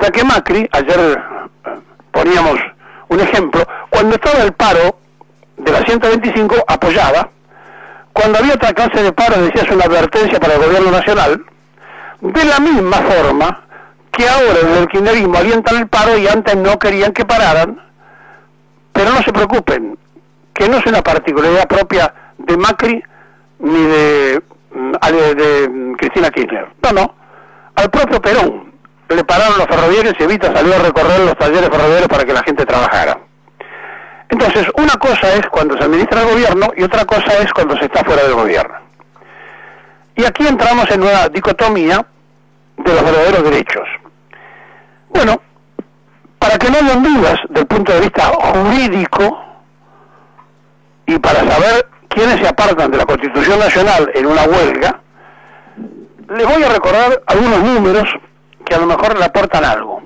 Ya que Macri, ayer poníamos un ejemplo, cuando estaba el paro de la 125 apoyaba, cuando había otra clase de paro decía es una advertencia para el gobierno nacional, de la misma forma que ahora desde el kirchnerismo alientan el paro y antes no querían que pararan, pero no se preocupen, que no es una particularidad propia de Macri ni de Cristina Kirchner. No, al propio Perón le pararon los ferroviarios y Evita salió a recorrer los talleres ferroviarios para que la gente trabajara. Entonces, una cosa es cuando se administra el gobierno y otra cosa es cuando se está fuera del gobierno. Y aquí entramos en una dicotomía de los verdaderos derechos. Bueno, para que no hayan dudas del punto de vista jurídico y para saber quiénes se apartan de la Constitución Nacional en una huelga, les voy a recordar algunos números que a lo mejor le aportan algo.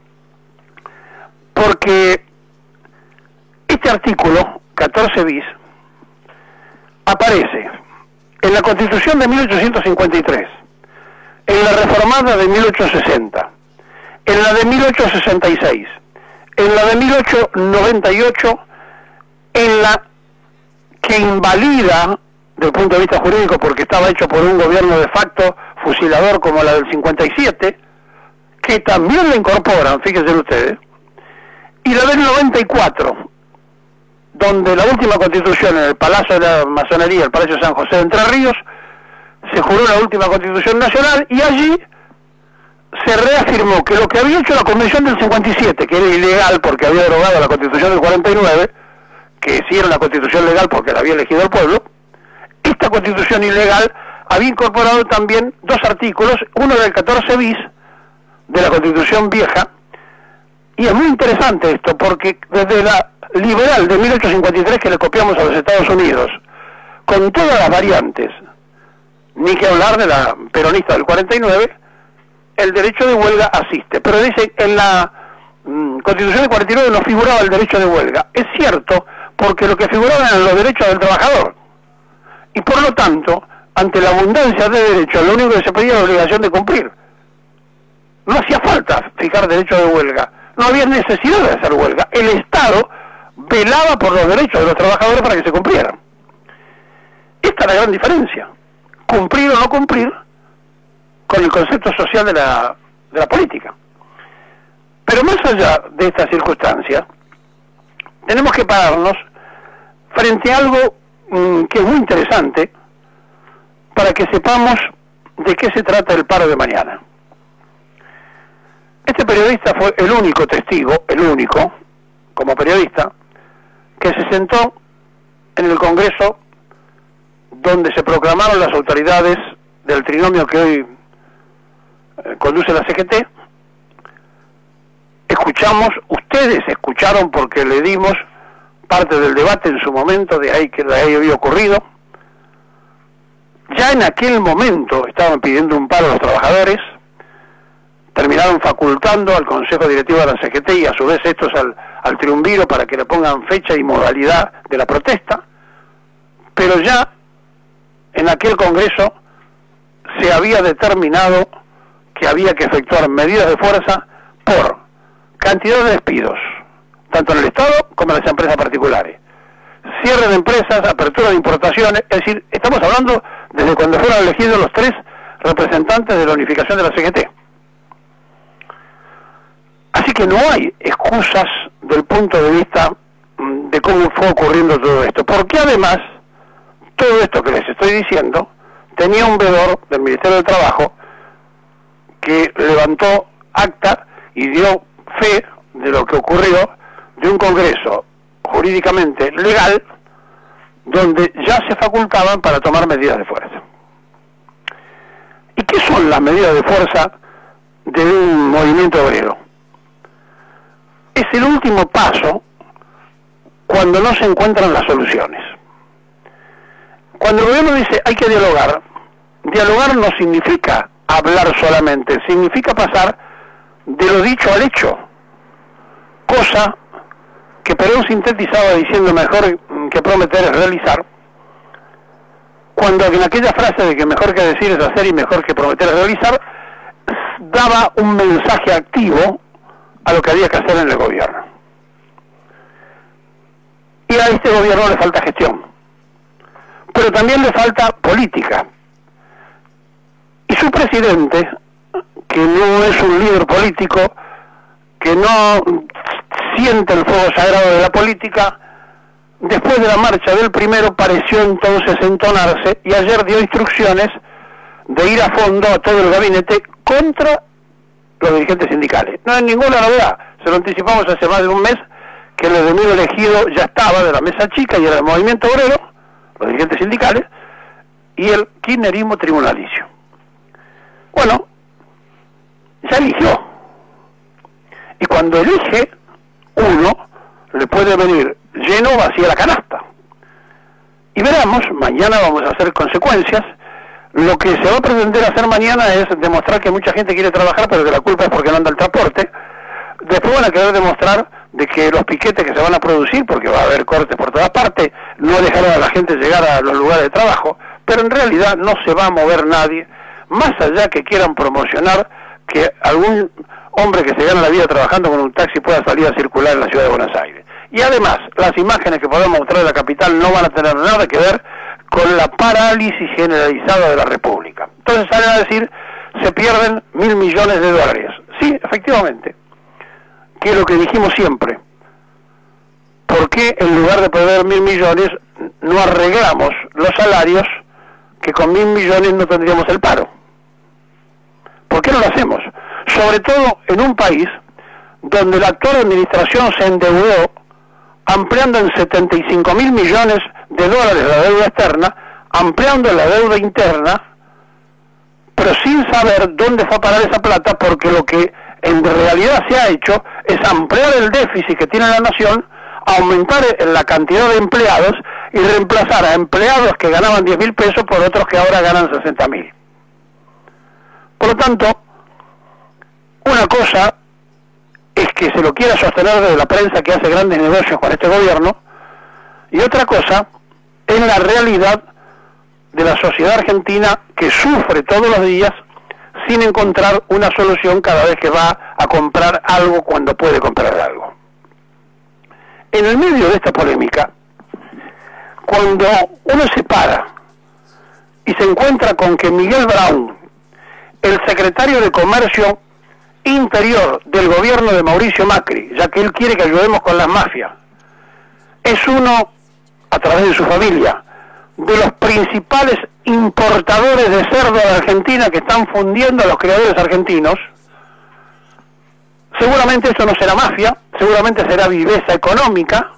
Porque este artículo 14 bis aparece en la Constitución de 1853, en la reformada de 1860, en la de 1866, en la de 1898, en la que invalida desde el punto de vista jurídico porque estaba hecho por un gobierno de facto fusilador como la del 57, que también la incorporan, fíjense ustedes, y la del 94, donde la última constitución en el Palacio de la Masonería, el Palacio San José de Entre Ríos, se juró la última constitución nacional y allí se reafirmó que lo que había hecho la Convención del 57, que era ilegal porque había derogado la Constitución del 49, que sí era una constitución legal porque la había elegido el pueblo, esta constitución ilegal había incorporado también dos artículos, uno del 14 bis de la Constitución vieja, y es muy interesante esto porque desde la liberal de 1853 que le copiamos a los Estados Unidos, con todas las variantes, ni que hablar de la peronista del 49, el derecho de huelga asiste. Pero dice, en la Constitución del 49 no figuraba el derecho de huelga. Es cierto, porque lo que figuraba eran los derechos del trabajador. Y por lo tanto, ante la abundancia de derechos, lo único que se pedía era la obligación de cumplir. No hacía falta fijar derecho de huelga. No había necesidad de hacer huelga. El Estado velaba por los derechos de los trabajadores para que se cumplieran. Esta es la gran diferencia. Cumplir o no cumplir con el concepto social de la política. Pero más allá de esta circunstancia, tenemos que pararnos frente a algo que es muy interesante para que sepamos de qué se trata el paro de mañana. Este periodista fue el único testigo, el único, como periodista, que se sentó en el Congreso donde se proclamaron las autoridades del trinomio que hoy conduce la CGT. Escuchamos, ustedes escucharon porque le dimos parte del debate en su momento, de ahí que de ahí había ocurrido. Ya en aquel momento estaban pidiendo un paro a los trabajadores, terminaron facultando al Consejo Directivo de la CGT y a su vez estos al triunviro para que le pongan fecha y modalidad de la protesta, pero ya en aquel Congreso se había determinado que había que efectuar medidas de fuerza por cantidad de despidos, tanto en el Estado como en las empresas particulares, cierre de empresas, apertura de importaciones, es decir, estamos hablando desde cuando fueron elegidos los 3 representantes de la unificación de la CGT. Así que no hay excusas del punto de vista de cómo fue ocurriendo todo esto, porque además, todo esto que les estoy diciendo, tenía un veedor del Ministerio del Trabajo que levantó acta y dio fe de lo que ocurrió de un Congreso jurídicamente legal donde ya se facultaban para tomar medidas de fuerza. ¿Y qué son las medidas de fuerza de un movimiento obrero? Es el último paso cuando no se encuentran las soluciones. Cuando el gobierno dice hay que dialogar, dialogar no significa hablar solamente, significa pasar de lo dicho al hecho, cosa que Perón sintetizaba diciendo mejor que prometer es realizar, cuando en aquella frase de que mejor que decir es hacer y mejor que prometer es realizar, daba un mensaje activo a lo que había que hacer en el gobierno. Y a este gobierno le falta gestión, pero también le falta política. Y su presidente, que no es un líder político, que no siente el fuego sagrado de la política, después de la marcha del primero pareció entonces entonarse y ayer dio instrucciones de ir a fondo a todo el gabinete contra los dirigentes sindicales. No hay ninguna novedad, se lo anticipamos hace más de un mes que el enemigo elegido ya estaba de la mesa chica y era el movimiento obrero, los dirigentes sindicales, y el kirchnerismo tribunalicio. Bueno, ya eligió. Y cuando elige, uno le puede venir lleno o vacía la canasta. Y veremos, mañana vamos a hacer consecuencias. Lo que se va a pretender hacer mañana es demostrar que mucha gente quiere trabajar, pero que la culpa es porque no anda el transporte. Después van a querer demostrar de que los piquetes que se van a producir, porque va a haber cortes por todas partes, no dejaron a la gente llegar a los lugares de trabajo, pero en realidad no se va a mover nadie, más allá que quieran promocionar que algún hombre que se gana la vida trabajando con un taxi pueda salir a circular en la ciudad de Buenos Aires. Y además, las imágenes que podemos mostrar de la capital no van a tener nada que ver con la parálisis generalizada de la República. Entonces salen a decir, se pierden 1.000 millones de dólares. Sí, efectivamente, que es lo que dijimos siempre. ¿Por qué en lugar de perder 1.000 millones no arreglamos los salarios que con 1.000 millones no tendríamos el paro? ¿Por qué no lo hacemos? Sobre todo en un país donde la actual administración se endeudó ampliando en 75.000 millones de dólares la deuda externa, ampliando la deuda interna, pero sin saber dónde fue a parar esa plata, porque lo que en realidad se ha hecho es ampliar el déficit que tiene la nación, aumentar la cantidad de empleados y reemplazar a empleados que ganaban 10.000 pesos por otros que ahora ganan 60.000. Por lo tanto, una cosa es que se lo quiera sostener desde la prensa que hace grandes negocios con este gobierno, y otra cosa es la realidad de la sociedad argentina que sufre todos los días sin encontrar una solución cada vez que va a comprar algo cuando puede comprar algo. En el medio de esta polémica, cuando uno se para y se encuentra con que Miguel Braun, el secretario de Comercio Interior del gobierno de Mauricio Macri, ya que él quiere que ayudemos con las mafias, es uno, a través de su familia, de los principales importadores de cerdo de Argentina que están fundiendo a los criadores argentinos. Seguramente esto no será mafia, seguramente será viveza económica,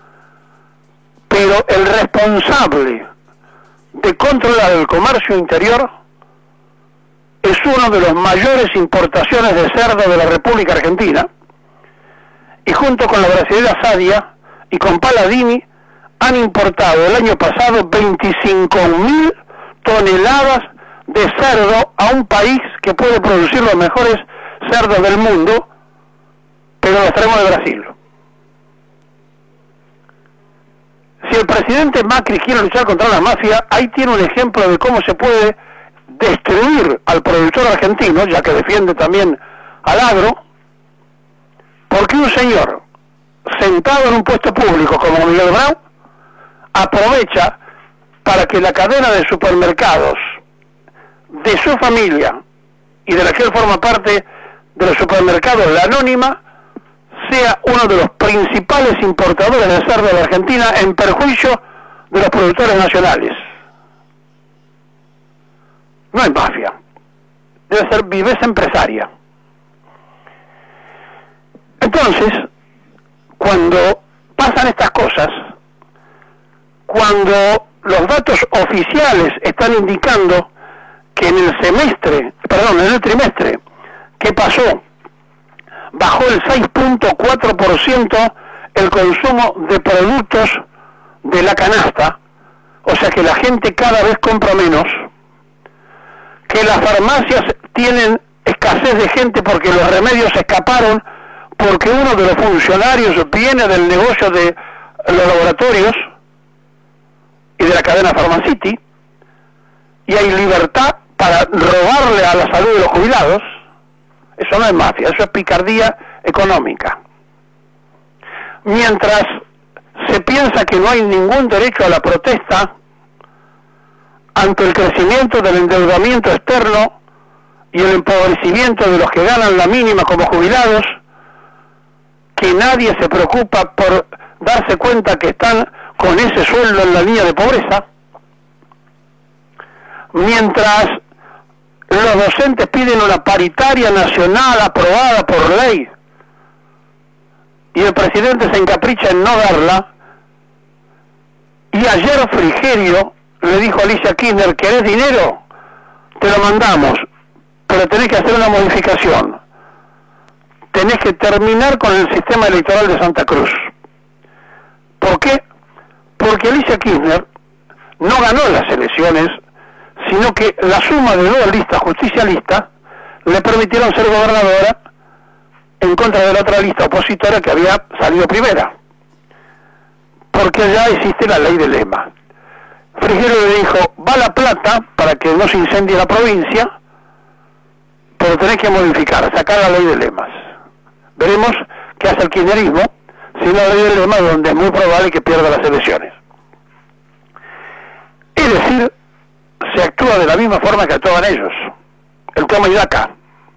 pero el responsable de controlar el comercio interior es uno de los mayores importaciones de cerdo de la República Argentina, y junto con la brasilera Sadia y con Palladini han importado el año pasado 25.000 toneladas de cerdo a un país que puede producir los mejores cerdos del mundo, pero los traemos de Brasil. Si el presidente Macri quiere luchar contra la mafia, ahí tiene un ejemplo de cómo se puede destruir al productor argentino, ya que defiende también al agro, porque un señor sentado en un puesto público como Miguel Braun aprovecha para que la cadena de supermercados de su familia y de la que él forma parte, de los supermercados La Anónima, sea uno de los principales importadores de cerdo de la Argentina en perjuicio de los productores nacionales. No es mafia, debe ser viveza empresaria. Entonces, cuando pasan estas cosas, cuando los datos oficiales están indicando que en el trimestre que pasó, bajó el 6.4% el consumo de productos de la canasta, o sea que la gente cada vez compra menos, que las farmacias tienen escasez de gente porque los remedios se escaparon, porque uno de los funcionarios viene del negocio de los laboratorios y de la cadena Pharmacity, y hay libertad para robarle a la salud de los jubilados. Eso no es mafia, eso es picardía económica. Mientras se piensa que no hay ningún derecho a la protesta ante el crecimiento del endeudamiento externo y el empobrecimiento de los que ganan la mínima como jubilados, que nadie se preocupa por darse cuenta que están con ese sueldo en la línea de pobreza, mientras los docentes piden una paritaria nacional aprobada por ley y el presidente se encapricha en no darla, y ayer Frigerio le dijo a Alicia Kirchner: ¿querés dinero? Te lo mandamos, pero tenés que hacer una modificación. Tenés que terminar con el sistema electoral de Santa Cruz. ¿Por qué? Porque Alicia Kirchner no ganó las elecciones, sino que la suma de dos listas justicialistas le permitieron ser gobernadora en contra de la otra lista opositora que había salido primera. Porque ya existe la ley de lema. Frigerio le dijo: va la plata para que no se incendie la provincia, pero tenés que modificar, sacar la ley de lemas. Veremos qué hace el kirchnerismo sin la ley de lemas, donde es muy probable que pierda las elecciones. Es decir, se actúa de la misma forma que actuaban ellos, el toma y daca.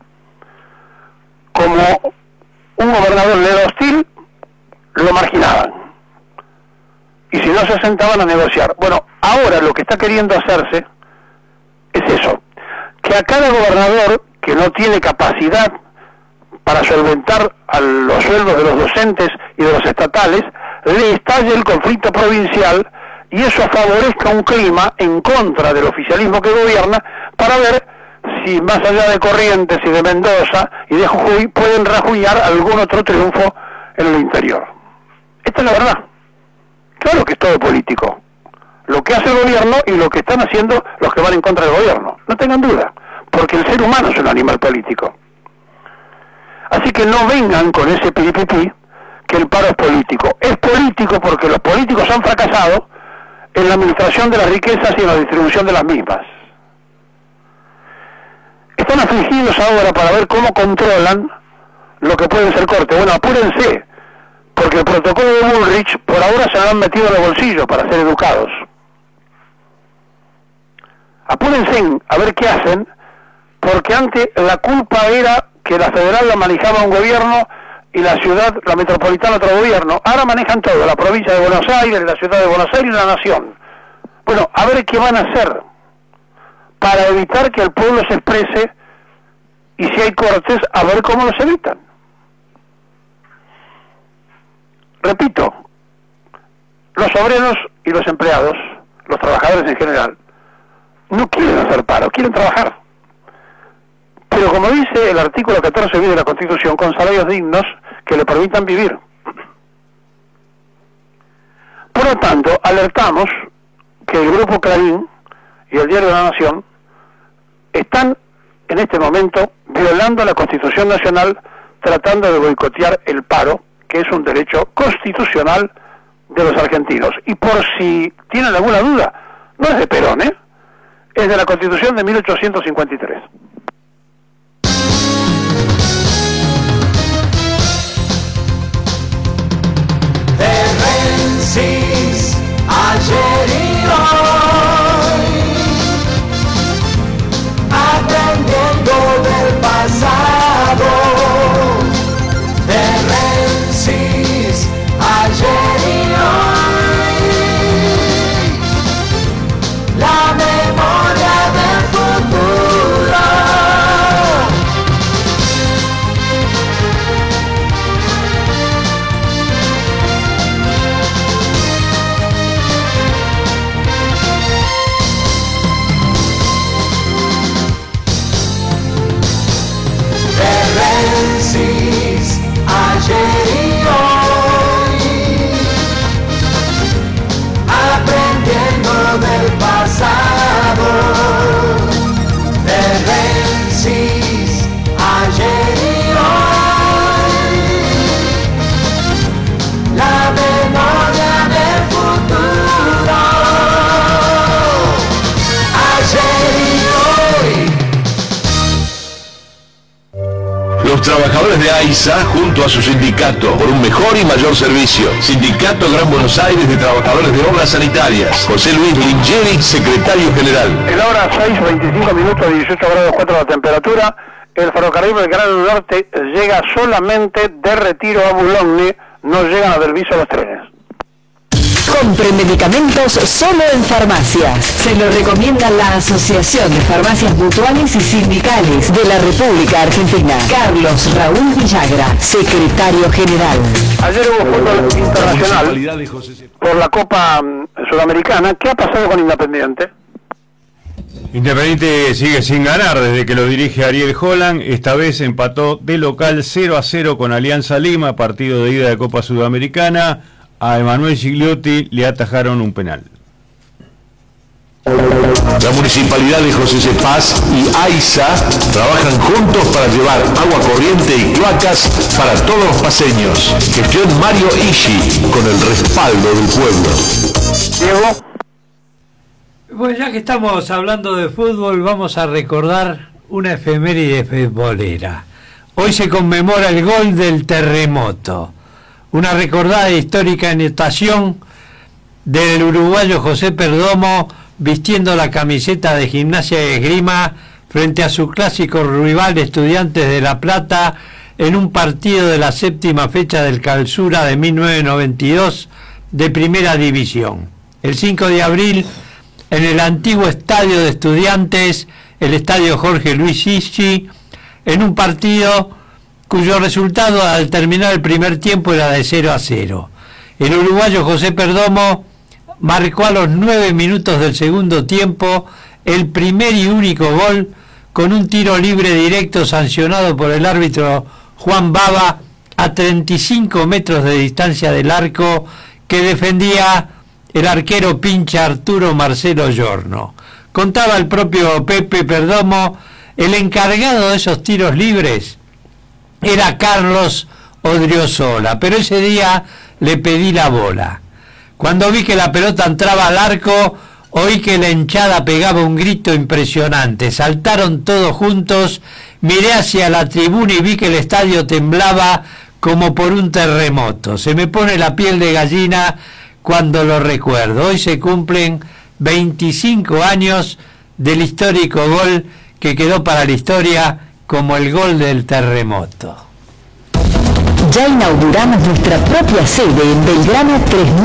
Como un gobernador le era hostil, lo marginaban, y si no se sentaban a negociar. Bueno, ahora lo que está queriendo hacerse es eso, que a cada gobernador que no tiene capacidad para solventar a los sueldos de los docentes y de los estatales, le estalle el conflicto provincial, y eso favorezca un clima en contra del oficialismo que gobierna, para ver si más allá de Corrientes y de Mendoza y de Jujuy pueden rajuñar algún otro triunfo en el interior. Esta es la verdad. Claro que es todo político, lo que hace el gobierno y lo que están haciendo los que van en contra del gobierno, no tengan duda, porque el ser humano es un animal político. Así que no vengan con ese piripipí que el paro es político. Es político porque los políticos han fracasado en la administración de las riquezas y en la distribución de las mismas. Están afligidos ahora para ver cómo controlan lo que pueden ser cortes. Bueno, apúrense, porque el protocolo de Bullrich por ahora se lo han metido en los bolsillos para ser educados. Apúrense a ver qué hacen, porque antes la culpa era que la federal la manejaba un gobierno y la ciudad, la metropolitana, otro gobierno. Ahora manejan todo, la provincia de Buenos Aires, la ciudad de Buenos Aires y la nación. Bueno, a ver qué van a hacer para evitar que el pueblo se exprese, y si hay cortes, a ver cómo los evitan. Repito, los obreros y los empleados, los trabajadores en general, no quieren hacer paro, quieren trabajar. Pero como dice el artículo 14 de la Constitución, con salarios dignos que le permitan vivir. Por lo tanto, alertamos que el Grupo Clarín y el Diario de la Nación están en este momento violando la Constitución Nacional, tratando de boicotear el paro, que es un derecho constitucional de los argentinos. Y por si tienen alguna duda, no es de Perón, es de la Constitución de 1853. Ayer y hoy, aprendiendo del pasado, de Rensis, ayer y hoy, la memoria del futuro. Los trabajadores de AISA, junto a su sindicato, por un mejor y mayor servicio. Sindicato Gran Buenos Aires de Trabajadores de Obras Sanitarias. José Luis Lingeri, secretario general. En la hora 6:25 minutos, 18 grados 4 la temperatura. El ferrocarril Belgrano Norte llega solamente de Retiro a Boulogne, no llegan a Delviso los trenes. Compre medicamentos solo en farmacias. Se lo recomienda la Asociación de Farmacias Mutuales y Sindicales de la República Argentina. Carlos Raúl Villagra, secretario general. Ayer hubo fútbol internacional por la Copa Sudamericana. ¿Qué ha pasado con Independiente? Independiente sigue sin ganar desde que lo dirige Ariel Holland. Esta vez empató de local 0-0 con Alianza Lima, partido de ida de Copa Sudamericana. A Emanuel Gigliotti le atajaron un penal. La Municipalidad de José C. Paz y AISA trabajan juntos para llevar agua corriente y cloacas para todos los paseños. Gestión Mario Ishi, con el respaldo del pueblo. Diego. Bueno, ya que estamos hablando de fútbol, vamos a recordar una efeméride futbolera. Hoy se conmemora el gol del terremoto. Una recordada e histórica anotación del uruguayo José Perdomo vistiendo la camiseta de Gimnasia y Esgrima frente a su clásico rival Estudiantes de La Plata en un partido de la séptima fecha del Clausura de 1992 de Primera División. El 5 de abril, en el antiguo estadio de Estudiantes, el estadio Jorge Luis Sischi, en un partido cuyo resultado al terminar el primer tiempo era de 0-0. El uruguayo José Perdomo marcó a los 9 minutos del segundo tiempo el primer y único gol con un tiro libre directo sancionado por el árbitro Juan Baba a 35 metros de distancia del arco que defendía el arquero pincha Arturo Marcelo Giorno. Contaba el propio Pepe Perdomo, el encargado de esos tiros libres era Carlos Odriozola, pero ese día le pedí la bola. Cuando vi que la pelota entraba al arco, oí que la hinchada pegaba un grito impresionante. Saltaron todos juntos, miré hacia la tribuna y vi que el estadio temblaba como por un terremoto. Se me pone la piel de gallina cuando lo recuerdo. Hoy se cumplen 25 años del histórico gol que quedó para la historia como el gol del terremoto. Ya inauguramos nuestra propia sede en Belgrano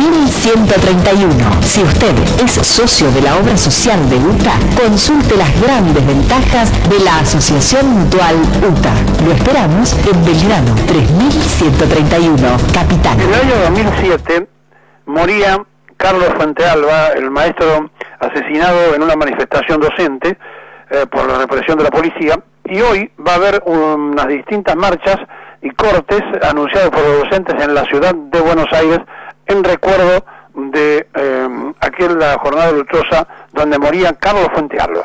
3131. Si usted es socio de la obra social de UTA, consulte las grandes ventajas de la Asociación Mutual UTA. Lo esperamos en Belgrano 3131, Capital. En el año 2007 moría Carlos Fuentealba, el maestro asesinado en una manifestación docente por la represión de la policía, y hoy va a haber unas distintas marchas y cortes anunciados por los docentes en la ciudad de Buenos Aires en recuerdo de aquella jornada luctuosa donde moría Carlos Fuentealba.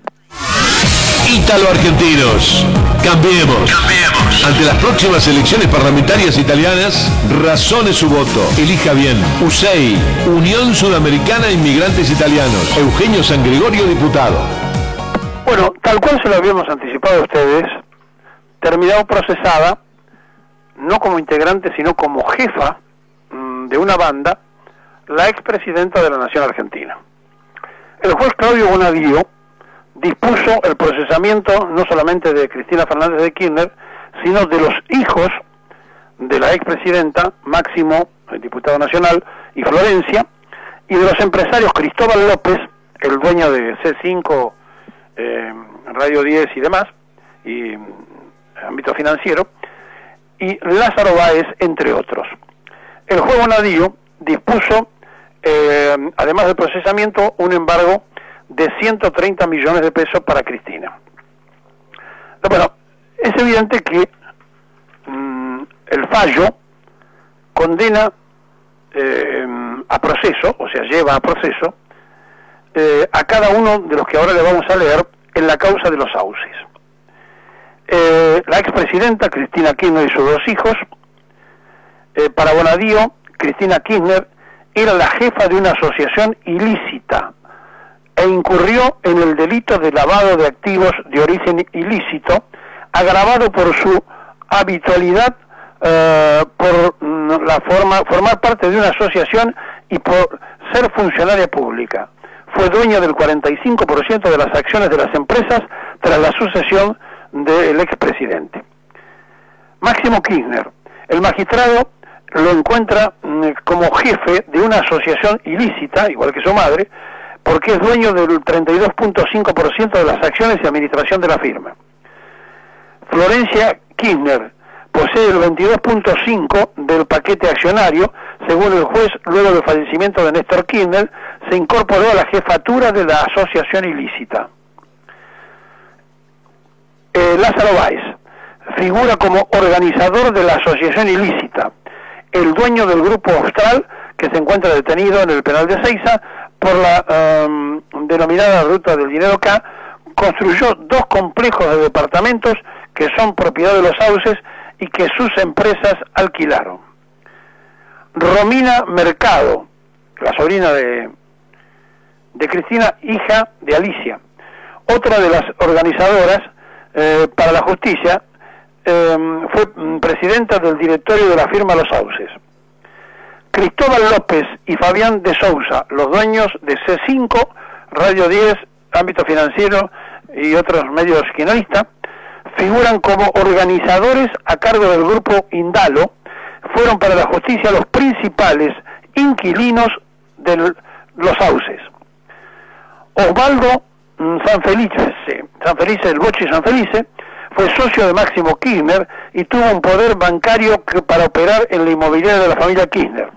Ítalo-argentinos, cambiemos. Ante las próximas elecciones parlamentarias italianas, razone su voto. Elija bien. USEI, Unión Sudamericana de Inmigrantes Italianos. Eugenio San Gregorio, diputado. Bueno, tal cual se lo habíamos anticipado a ustedes, terminó procesada, no como integrante, sino como jefa de una banda, la expresidenta de la Nación Argentina. El juez Claudio Bonadío dispuso el procesamiento no solamente de Cristina Fernández de Kirchner, sino de los hijos de la expresidenta, Máximo, el diputado nacional, y Florencia, y de los empresarios Cristóbal López, el dueño de C5, Radio 10 y demás, y ámbito financiero, y Lázaro Báez, entre otros. El juez Bonadío dispuso, además del procesamiento, un embargo de 130 millones de pesos para Cristina. Bueno, es evidente que el fallo condena a proceso, o sea, lleva a proceso, a cada uno de los que ahora le vamos a leer en la causa de los sauces. La expresidenta Cristina Kirchner y sus dos hijos, para Bonadío, Cristina Kirchner era la jefa de una asociación ilícita e incurrió en el delito de lavado de activos de origen ilícito, agravado por su habitualidad por formar parte de una asociación y por ser funcionaria pública. Fue dueño del 45% de las acciones de las empresas tras la sucesión del expresidente. Máximo Kirchner. El magistrado lo encuentra como jefe de una asociación ilícita, igual que su madre, porque es dueño del 32.5% de las acciones y administración de la firma. Florencia Kirchner posee el 22.5% del paquete accionario. Según el juez, luego del fallecimiento de Néstor Kirchner, se incorporó a la jefatura de la asociación ilícita. Lázaro Báez figura como organizador de la asociación ilícita, el dueño del Grupo Austral, que se encuentra detenido en el penal de Seiza por la denominada Ruta del Dinero K. Construyó 2 complejos de departamentos que son propiedad de los Sauces y que sus empresas alquilaron. Romina Mercado, la sobrina de Cristina, hija de Alicia, otra de las organizadoras para la justicia, fue presidenta del directorio de la firma Los Sauces. Cristóbal López y Fabián de Sousa, los dueños de C5, Radio 10, Ámbito Financiero y otros medios kirchneristas, figuran como organizadores a cargo del grupo Indalo. Fueron para la justicia los principales inquilinos de Los Sauces. Osvaldo Sanfelice, el Bochi Sanfelice, fue socio de Máximo Kirchner y tuvo un poder bancario para operar en la inmobiliaria de la familia Kirchner.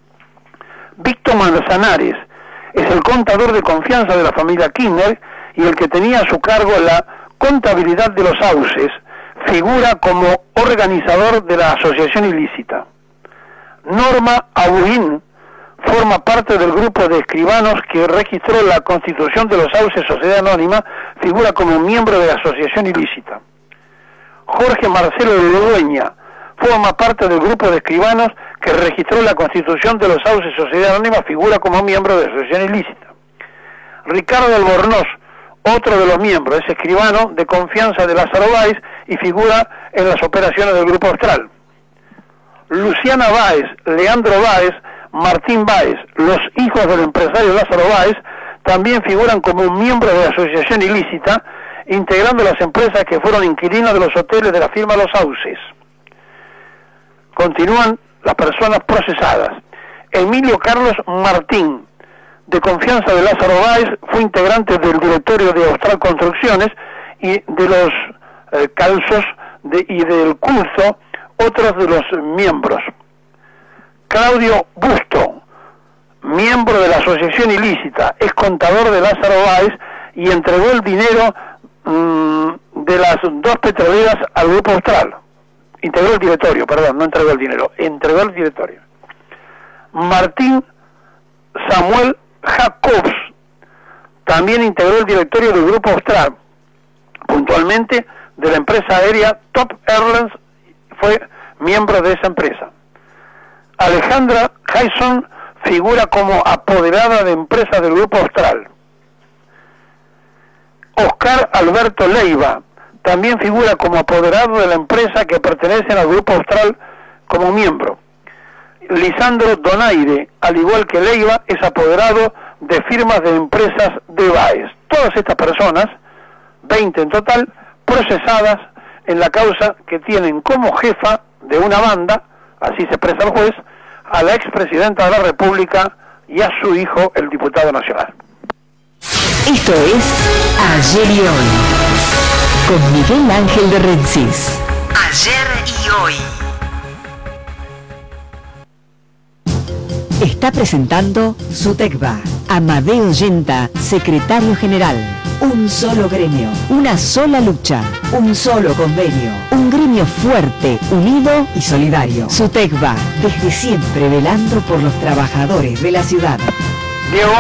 Víctor Manzanares es el contador de confianza de la familia Kirchner y el que tenía a su cargo la contabilidad de Los Sauces. Figura como organizador de la asociación ilícita. Norma Abuín forma parte del grupo de escribanos que registró la constitución de Los Sauces Sociedad Anónima. Figura como miembro de la asociación ilícita. Jorge Marcelo de Ludueña forma parte del grupo de escribanos que registró la constitución de Los Sauces Sociedad Anónima. Figura como miembro de la asociación ilícita. Ricardo Albornoz, otro de los miembros, es escribano de confianza de Lázaro Báez y figura en las operaciones del Grupo Austral. Luciana Báez, Leandro Báez, Martín Báez, los hijos del empresario Lázaro Báez, también figuran como miembros de la asociación ilícita, integrando las empresas que fueron inquilinos de los hoteles de la firma Los Sauces. Continúan las personas procesadas. Emilio Carlos Martín, de confianza de Lázaro Báez, fue integrante del directorio de Austral Construcciones y de los Calzos y del Curso, otros de los miembros. Claudio Busto, miembro de la asociación ilícita, es contador de Lázaro Báez y entregó el dinero de las 2 petroleras al Grupo Austral. Integró el directorio, perdón, no entregó el dinero, entregó el directorio. Martín Samuel Jacobs también integró el directorio del Grupo Austral, puntualmente de la empresa aérea Top Airlines, fue miembro de esa empresa. Alejandra Jason figura como apoderada de empresas del Grupo Austral. Oscar Alberto Leiva también figura como apoderado de la empresa que pertenece al Grupo Austral como miembro. Lisandro Donaire, al igual que Leiva, es apoderado de firmas de empresas de Báez. Todas estas personas, 20 en total, procesadas en la causa que tienen como jefa de una banda, así se expresa el juez, a la expresidenta de la República y a su hijo, el diputado nacional. Esto es Ayer y Hoy, con Miguel Ángel de Rensis. Ayer y Hoy. Está presentando Sutecba. Amadeo Yenta, secretario general. Un solo gremio, una sola lucha, un solo convenio. Un gremio fuerte, unido y solidario. Sutecba, desde siempre velando por los trabajadores de la ciudad. Diego.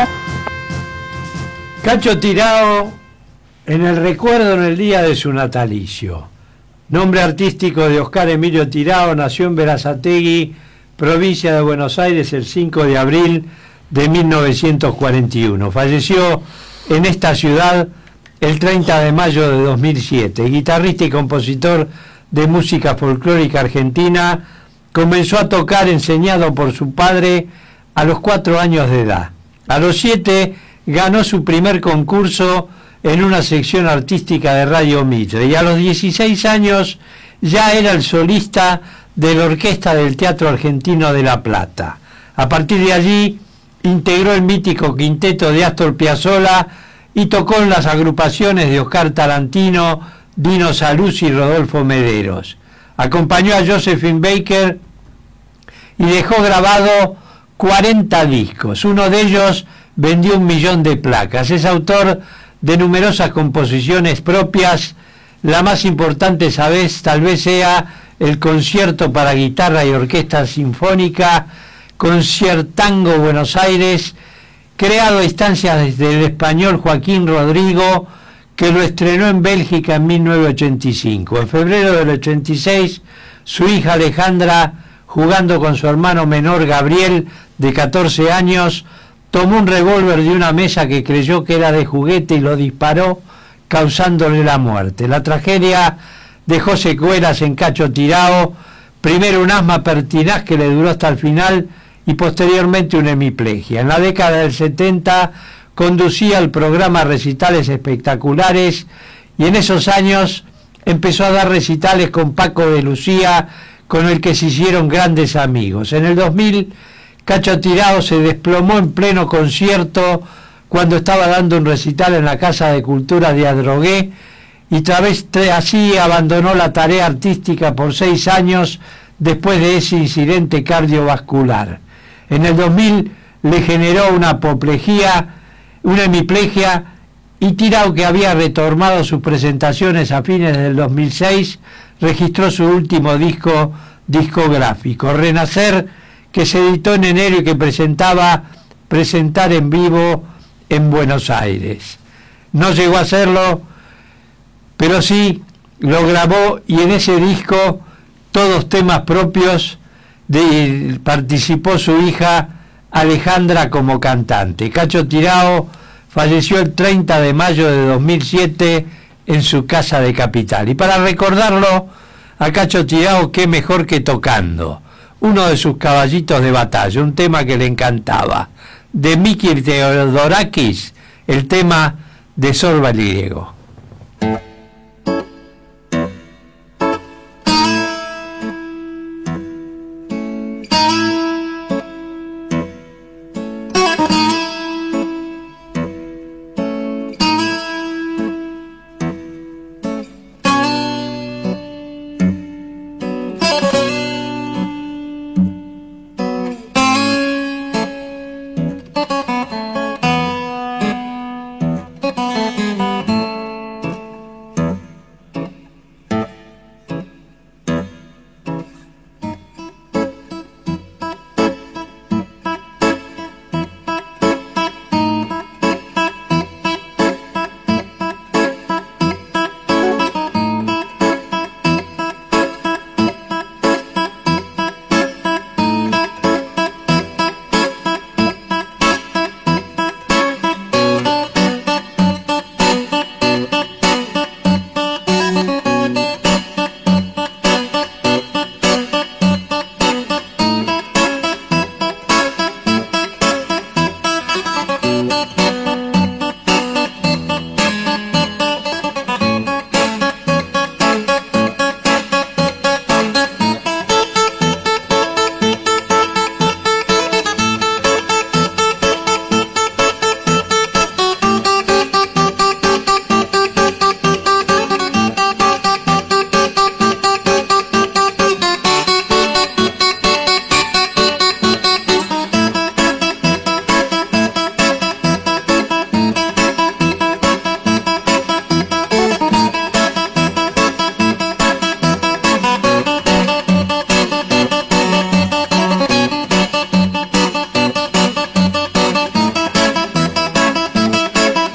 Cacho Tirao, en el recuerdo en el día de su natalicio. Nombre artístico de Oscar Emilio Tirao, nació en Berazategui, provincia de Buenos Aires, el 5 de abril de 1941. Falleció en esta ciudad el 30 de mayo de 2007. Guitarrista y compositor de música folclórica argentina, comenzó a tocar enseñado por su padre a los 4 años de edad. A los 7 ganó su primer concurso en una sección artística de Radio Mitre y a los 16 años ya era el solista de la orquesta del Teatro Argentino de La Plata. A partir de allí integró el mítico quinteto de Astor Piazzolla y tocó en las agrupaciones de Oscar Tarantino, Dino Saluzzi y Rodolfo Mederos. Acompañó a Josephine Baker y dejó grabado 40 discos. Uno de ellos vendió 1 millón de placas. Es autor de numerosas composiciones propias. La más importante, tal vez sea el concierto para guitarra y orquesta sinfónica, Conciertango Buenos Aires, creado a instancias del español Joaquín Rodrigo, que lo estrenó en Bélgica en 1985. En febrero del 86, su hija Alejandra, jugando con su hermano menor Gabriel, de 14 años, tomó un revólver de una mesa que creyó que era de juguete y lo disparó, causándole la muerte. La tragedia dejó secuelas en Cacho Tirao, primero un asma pertinaz que le duró hasta el final y posteriormente una hemiplegia. En la década del 70 conducía el programa Recitales Espectaculares y en esos años empezó a dar recitales con Paco de Lucía, con el que se hicieron grandes amigos. En el 2000, Cacho Tirao se desplomó en pleno concierto cuando estaba dando un recital en la Casa de Cultura de Adrogué y así abandonó la tarea artística por 6 años después de ese incidente cardiovascular. En el 2000 le generó una hemiplegia, y Tirao, que había retomado sus presentaciones a fines del 2006, registró su último disco discográfico, Renacer, que se editó en enero y que presentar en vivo en Buenos Aires. No llegó a hacerlo, pero sí lo grabó, y en ese disco, todos temas propios, participó su hija Alejandra como cantante. Cacho Tirao falleció el 30 de mayo de 2007 en su casa de Capital. Y para recordarlo a Cacho Tirao, qué mejor que tocando uno de sus caballitos de batalla, un tema que le encantaba, de Miki Theodorakis, el tema de Sor Valiego.